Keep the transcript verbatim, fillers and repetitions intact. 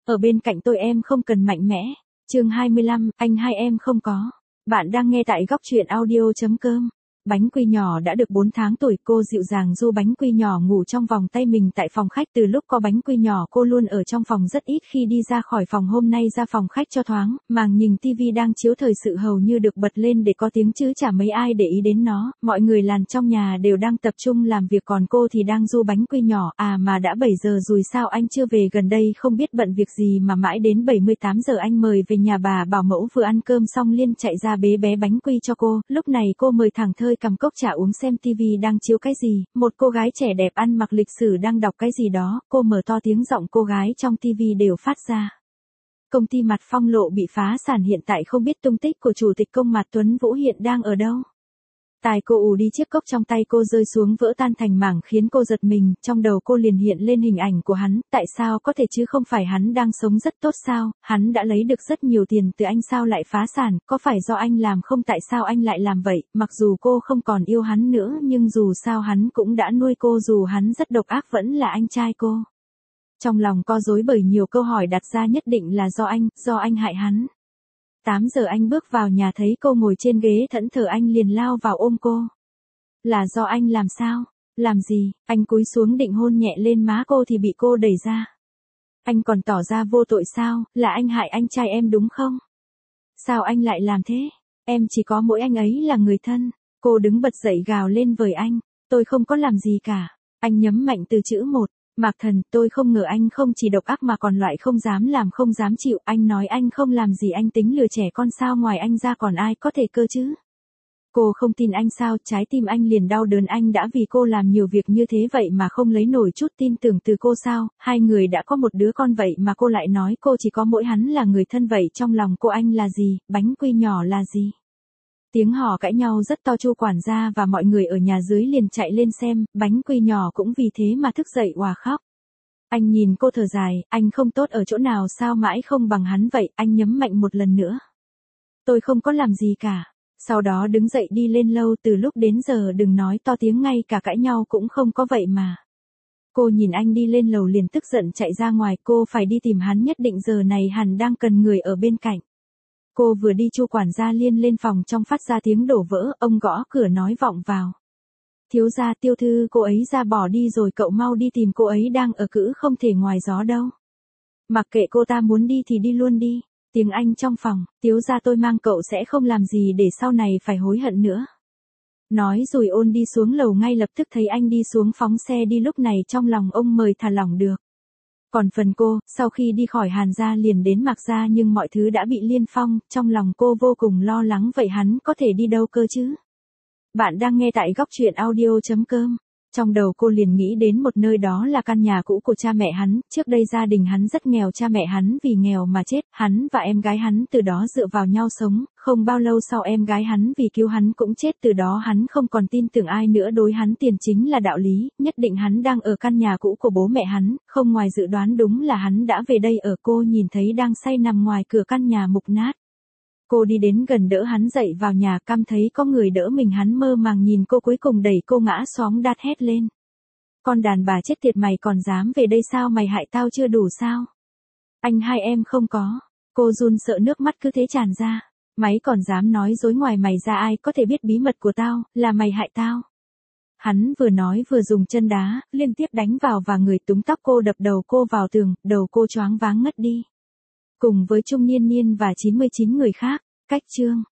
Ở bên cạnh tôi em không cần mạnh mẽ. Chương hai mươi lăm, anh hai em không có. Bạn đang nghe tại góc truyện audio.com. Bánh quy nhỏ đã được bốn tháng tuổi, cô dịu dàng du bánh quy nhỏ ngủ trong vòng tay mình tại phòng khách. Từ lúc có bánh quy nhỏ cô luôn ở trong phòng, rất ít khi đi ra khỏi phòng. Hôm nay ra phòng khách cho thoáng, màn nhìn tivi đang chiếu thời sự hầu như được bật lên để có tiếng chứ chả mấy ai để ý đến nó. Mọi người làn trong nhà đều đang tập trung làm việc, còn cô thì đang du bánh quy nhỏ. À mà đã bảy giờ rồi sao anh chưa về? Gần đây không biết bận việc gì mà mãi đến bảy mươi tám giờ anh mời về nhà. Bà bảo mẫu vừa ăn cơm xong liên chạy ra bế bé bánh quy cho cô. Lúc này cô mời thẳng thơi cầm cốc trà uống xem tivi đang chiếu cái gì. Một cô gái trẻ đẹp ăn mặc lịch sử đang đọc cái gì đó. Cô mở to tiếng, giọng cô gái trong tivi đều phát ra. Công ty Mạt Phong Lộ bị phá sản, hiện tại không biết tung tích của chủ tịch công Mạt Tuấn Vũ hiện đang ở đâu. Tài cô ù đi, chiếc cốc trong tay cô rơi xuống vỡ tan thành mảng khiến cô giật mình. Trong đầu cô liền hiện lên hình ảnh của hắn. Tại sao có thể chứ, không phải hắn đang sống rất tốt sao? Hắn đã lấy được rất nhiều tiền từ anh, sao lại phá sản? Có phải do anh làm không? Tại sao anh lại làm vậy? Mặc dù cô không còn yêu hắn nữa, nhưng dù sao hắn cũng đã nuôi cô, dù hắn rất độc ác vẫn là anh trai cô. Trong lòng co rối bởi nhiều câu hỏi đặt ra, nhất định là do anh, do anh hại hắn. tám giờ anh bước vào nhà thấy cô ngồi trên ghế thẫn thờ, anh liền lao vào ôm cô. Là do anh làm sao? Làm gì? Anh cúi xuống định hôn nhẹ lên má cô thì bị cô đẩy ra. Anh còn tỏ ra vô tội sao? Là anh hại anh trai em đúng không? Sao anh lại làm thế? Em chỉ có mỗi anh ấy là người thân. Cô đứng bật dậy gào lên với anh. Tôi không có làm gì cả. Anh nhấn mạnh từ chữ một. Mạc Thần, tôi không ngờ anh không chỉ độc ác mà còn loại không dám làm không dám chịu. Anh nói anh không làm gì, anh tính lừa trẻ con sao? Ngoài anh ra còn ai có thể cơ chứ? Cô không tin anh sao? Trái tim anh liền đau đớn. Anh đã vì cô làm nhiều việc như thế vậy mà không lấy nổi chút tin tưởng từ cô sao? Hai người đã có một đứa con vậy mà cô lại nói cô chỉ có mỗi hắn là người thân. Vậy trong lòng cô anh là gì? Bánh quy nhỏ là gì? Tiếng hò cãi nhau rất to, Chu quản gia và mọi người ở nhà dưới liền chạy lên xem. Bánh quy nhỏ cũng vì thế mà thức dậy òa khóc. Anh nhìn cô thở dài, anh không tốt ở chỗ nào sao mãi không bằng hắn vậy? Anh nhấn mạnh một lần nữa. Tôi không có làm gì cả. Sau đó đứng dậy đi lên lâu. Từ lúc đến giờ đừng nói to tiếng, ngay cả cãi nhau cũng không có vậy mà. Cô nhìn anh đi lên lầu liền tức giận chạy ra ngoài. Cô phải đi tìm hắn, nhất định giờ này hắn đang cần người ở bên cạnh. Cô vừa đi, Chu quản gia liên lên phòng trong phát ra tiếng đổ vỡ. Ông gõ cửa nói vọng vào. Thiếu gia, Tiêu thư cô ấy ra bỏ đi rồi, cậu mau đi tìm cô ấy, đang ở cữ không thể ngoài gió đâu. Mặc kệ cô ta muốn đi thì đi luôn đi. Tiếng Anh trong phòng. Thiếu gia, tôi mang cậu sẽ không làm gì để sau này phải hối hận nữa. Nói rồi ôn đi xuống lầu, ngay lập tức thấy anh đi xuống phóng xe đi. Lúc này trong lòng ông mời thả lỏng được. Còn phần cô, sau khi đi khỏi Hàn gia liền đến Mạc gia, nhưng mọi thứ đã bị Liên Phong. Trong lòng cô vô cùng lo lắng, vậy hắn có thể đi đâu cơ chứ? Bạn đang nghe tại góc truyện audio.com. Trong đầu cô liền nghĩ đến một nơi, đó là căn nhà cũ của cha mẹ hắn. Trước đây gia đình hắn rất nghèo, cha mẹ hắn vì nghèo mà chết. Hắn và em gái hắn từ đó dựa vào nhau sống. Không bao lâu sau em gái hắn vì cứu hắn cũng chết. Từ đó hắn không còn tin tưởng ai nữa, đối hắn tiền chính là đạo lý. Nhất định hắn đang ở căn nhà cũ của bố mẹ hắn. Không ngoài dự đoán, đúng là hắn đã về đây ở. Cô nhìn thấy đang say nằm ngoài cửa căn nhà mục nát. Cô đi đến gần đỡ hắn dậy vào nhà, căm thấy có người đỡ mình. Hắn mơ màng nhìn cô, cuối cùng đẩy cô ngã xóm đát hét lên. Con đàn bà chết tiệt, mày còn dám về đây sao? Mày hại tao chưa đủ sao? Anh hai em không có. Cô run sợ, nước mắt cứ thế tràn ra. Mày còn dám nói dối, ngoài mày ra ai có thể biết bí mật của tao, là mày hại tao. Hắn vừa nói vừa dùng chân đá liên tiếp đánh vào và người, túm tóc cô, đập đầu cô vào tường, đầu cô choáng váng ngất đi. Cùng với Trung Niên Niên và chín mươi chín người khác. Cách chương